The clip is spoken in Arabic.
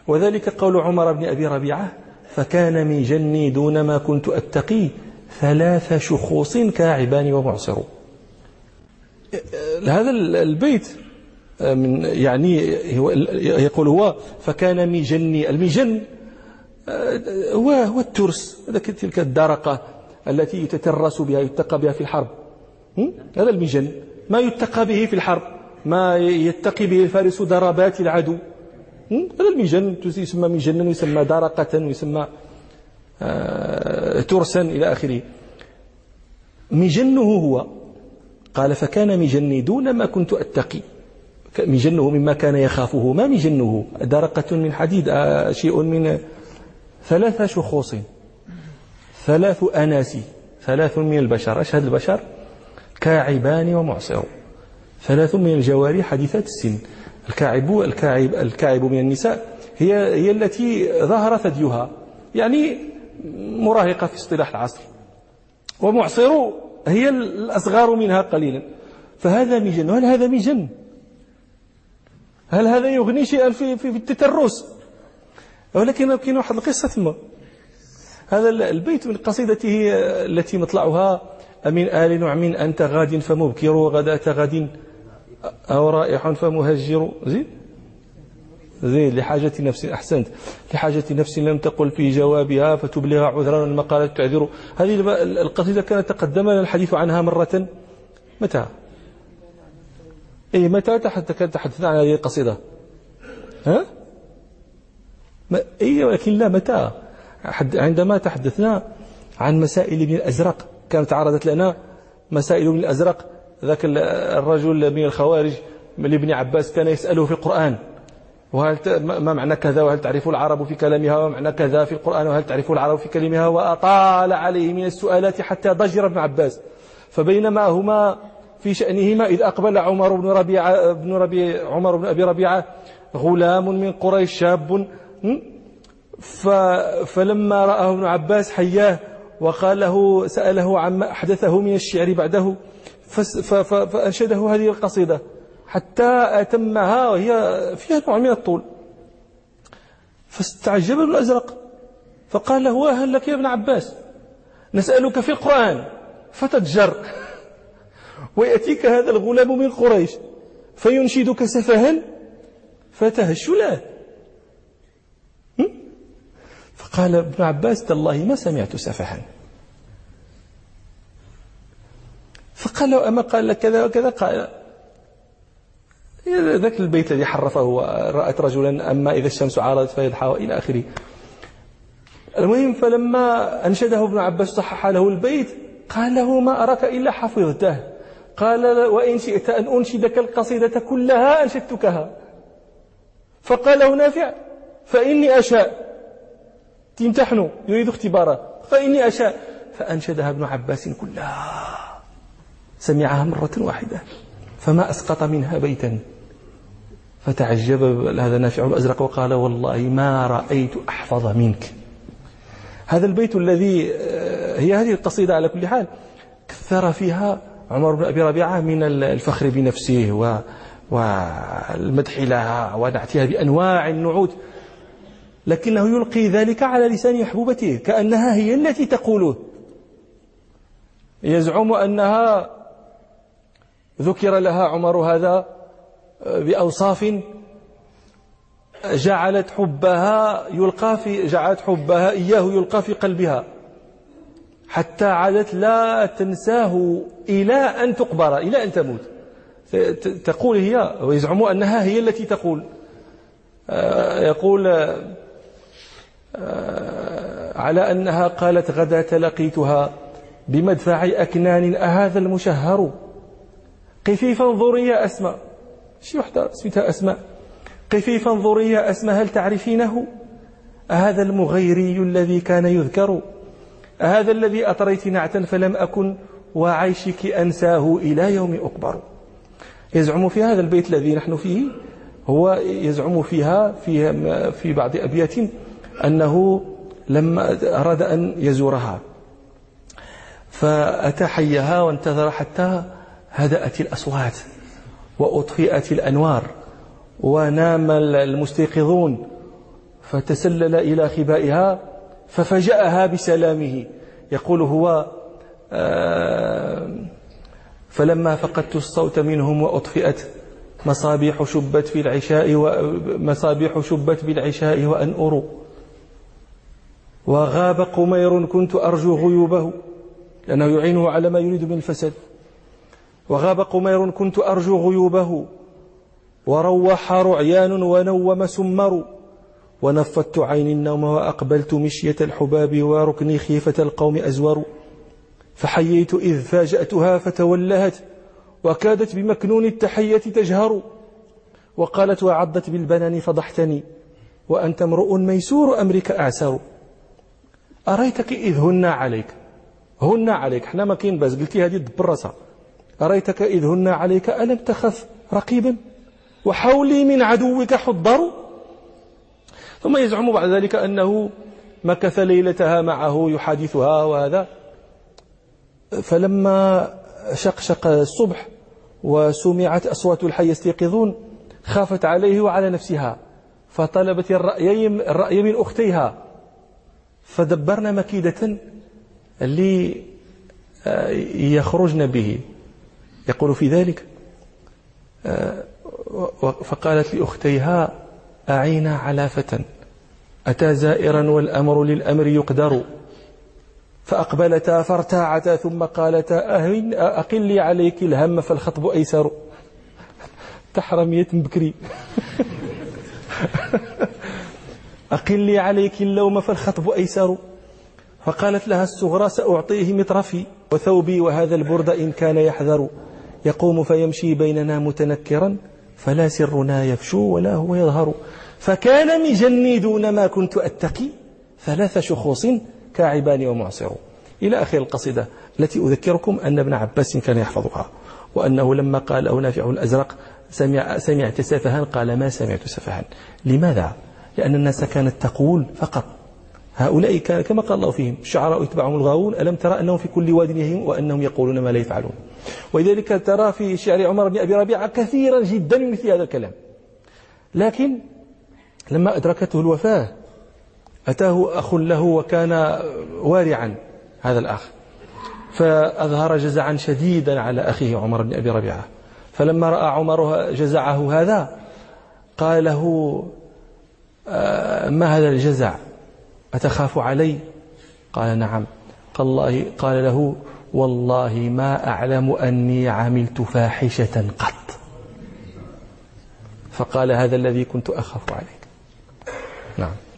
وذلك قول عمر بن أبي ربيعة: فكان ميجني دون ما كنت أتقي 3 شخوص كاعبان ومعصر. هذا البيت من يعني يقول هو فكان ميجني. الميجن هو الترس، تلك الدرقة التي يتترس بها يتقى بها في الحرب. هذا الميجن، ما يتقى به في الحرب، ما يتقي به الفارس ضربات العدو. هذا الميجن يسمى ميجنا، ويسمى درقة، ويسمى ترسا إلى آخره. ميجنه هو قال: فكان ميجني دون ما كنت أتقي. ميجنه مما كان يخافه، ما ميجنه درقة من حديد، شيء من 3 شخوص، 3 أناس، 3 من البشر، أشهد البشر، كاعبان ومعصر، 3 من الجواري حديثات السن. الكاعب من النساء هي التي ظهر ثديها، يعني مراهقة في اصطلاح العصر، ومعصر هي الأصغر منها قليلا. فهذا ميجن. هل هذا ميجن؟ هل هذا يغني شيئا في التترس؟ ولكن كاين واحد القصة ثم. هذا البيت من قصيدته التي مطلعها: أمن آل نعم أنت غاد فمبكر، غداة غد أو رائح فمهجر. زين لحاجة نفس، أحسنت، لحاجة نفس لم تقل في جوابها فتبلغ عذرا المقالة تعذر. هذه القصيدة كان تقدمنا الحديث عنها مرة. متى؟ متى تحدثنا عن هذه القصيدة؟ ها؟ ولكن لا، متى؟ عندما تحدثنا عن مسائل ابن الأزرق، كانت عرضت لنا مسائل ابن الأزرق، ذاك الرجل من الخوارج من ابن عباس كان يسأله في القرآن: وهل ما معنى كذا، وهل تعرف العرب في كلامها، وما معنى كذا في القرآن، وهل تعرف العرب في كلامها. وأطال عليه من السؤالات حتى ضجر ابن عباس. فبينما هما في شأنهما إذ أقبل عمر بن أبي ربيعة غلام من قريش شاب، فلما رآه ابن عباس حياه وقال له، سأله عما أحدثه من الشعر بعده، فأنشده هذه القصيدة حتى أتمها، وهي فيها نوع من الطول. فاستعجب ابن الأزرق فقال له: هل لك يا ابن عباس، نسألك في القرآن فتتجر، ويأتيك هذا الغلام من قريش فينشدك سفها فتهش له. فقال ابن عباس: تالله ما سمعت سفها. فقال له: أما قال لك كذا وكذا؟ قال: ذاك البيت الذي حرفه، رأت رجلا أما إذا الشمس عارضت فيضحى إلى آخره. المهم، فلما أنشده ابن عباس صحح له البيت، قال له: ما أراك إلا حفظته. قال: وإن شئت أن أنشدك القصيدة كلها أنشدتكها. فقال له نافع: فإني أشاء، تمتحن يريد اختبارا، فإني أشاء. فأنشدها ابن عباس كلها، سمعها مرة واحدة فما أسقط منها بيتا. فتعجب هذا نافع الأزرق وقال: والله ما رأيت أحفظ منك. هذا البيت الذي هي هذه القصيدة على كل حال كثر فيها عمر بن أبي ربيعة من الفخر بنفسه والمدح لها ونعتها بأنواع النعوت، لكنه يلقي ذلك على لسان محبوبته كأنها هي التي تقوله. يزعم أنها ذكر لها عمر هذا بأوصاف جعلت حبها إياه يلقى في قلبها، حتى عادت لا تنساه إلى أن تقبر، إلى أن تموت. تقول هي، ويزعم أنها هي التي تقول. يقول على أنها قالت: غدا تلقيتها بمدفع أكنان أهذا المشهر، قفي فانظري يا أسماء. شي وحدة اسمها أسماء. قفي فانظري يا أسماء هل تعرفينه؟ أهذا المغيري الذي كان يذكر، أهذا الذي أطريت نعتا فلم أكن وعيشك أنساه إلى يوم أقبر. يزعم في هذا البيت الذي نحن فيه، هو يزعم فيها في بعض أبيات أنه لما أراد أن يزورها فأتى حيها وانتظر حتى هدأت الأصوات وأطفئت الأنوار ونام المستيقظون، فتسلل إلى خبائها ففجأها بسلامه. يقول هو فلما فقدت الصوت منهم وأطفئت مصابيح شبت بالعشاء وأنؤر، وغاب قمير كنت أرجو غيوبه، لأنه يعينه على ما يريد من الفساد. وغاب قمير كنت أرجو غيوبه، وروح رعيان ونوم سمر، ونفضت عيني النوم وأقبلت مشية الحباب، وركني خيفة القوم أزور. فحييت إذ فاجأتها فتولهت، وكادت بمكنون التحية تجهر، وقالت وعضت بالبنان فضحتني، وأنت امرؤ ميسور أمرك أعسر. أريتك إذ هنا عليك حنا ما كاين باس، قلتي هذه بالرصا. أريتك إذ هنا عليك ألم تخف رقيبا، وحولي من عدوك حضر. ثم يزعم بعد ذلك أنه مكث ليلتها معه يحادثها وهذا. فلما شقشق الصبح وسمعت أصوات الحي يستيقظون خافت عليه وعلى نفسها، فطلبت الرأي من أختيها، فدبرنا مكيدة ليخرجن به. يقول في ذلك فقالت لأختيها أعينا على فتى أتى زائرا والأمر للأمر يقدر. فأقبلتا فارتاعتا ثم قالتا أقلي عليك الهم فالخطب أيسر. تحرمية بكري. أقلي عليك اللوم فالخطب أيسر. فقالت لها الصغرى سأعطيه مطرفي وثوبي وهذا البرد إن كان يحذر. يقوم فيمشي بيننا متنكرا فلا سرنا يفشو ولا هو يظهر. فكان مجني دون ما كنت أتقي 3 شخوص كاعبان ومعصر. إلى آخر القصيدة التي أذكركم أن ابن عباس كان يحفظها، وأنه لما قال له نافع الأزرق سمعت سفها قال ما سمعت سفها. لماذا؟ لأن الناس كانت تقول فقط هؤلاء كما قال الله فيهم الشعراء يتبعهم الغاوون ألم ترى أنهم في كل واد يهيمون وأنهم يقولون ما لا يفعلون. ولذلك ترى في شعر عمر بن أبي ربيعة كثيرا جدا من مثل هذا الكلام. لكن لما أدركته الوفاة أتاه أخ له وكان وارعا هذا الأخ، فأظهر جزعا شديدا على أخيه عمر بن أبي ربيعة. فلما رأى عمر جزعه هذا قال له ما هذا الجزع أتخاف علي؟ قال نعم. قال له والله ما أعلم أني عملت فاحشة قط. فقال هذا الذي كنت أخاف عليك. نعم.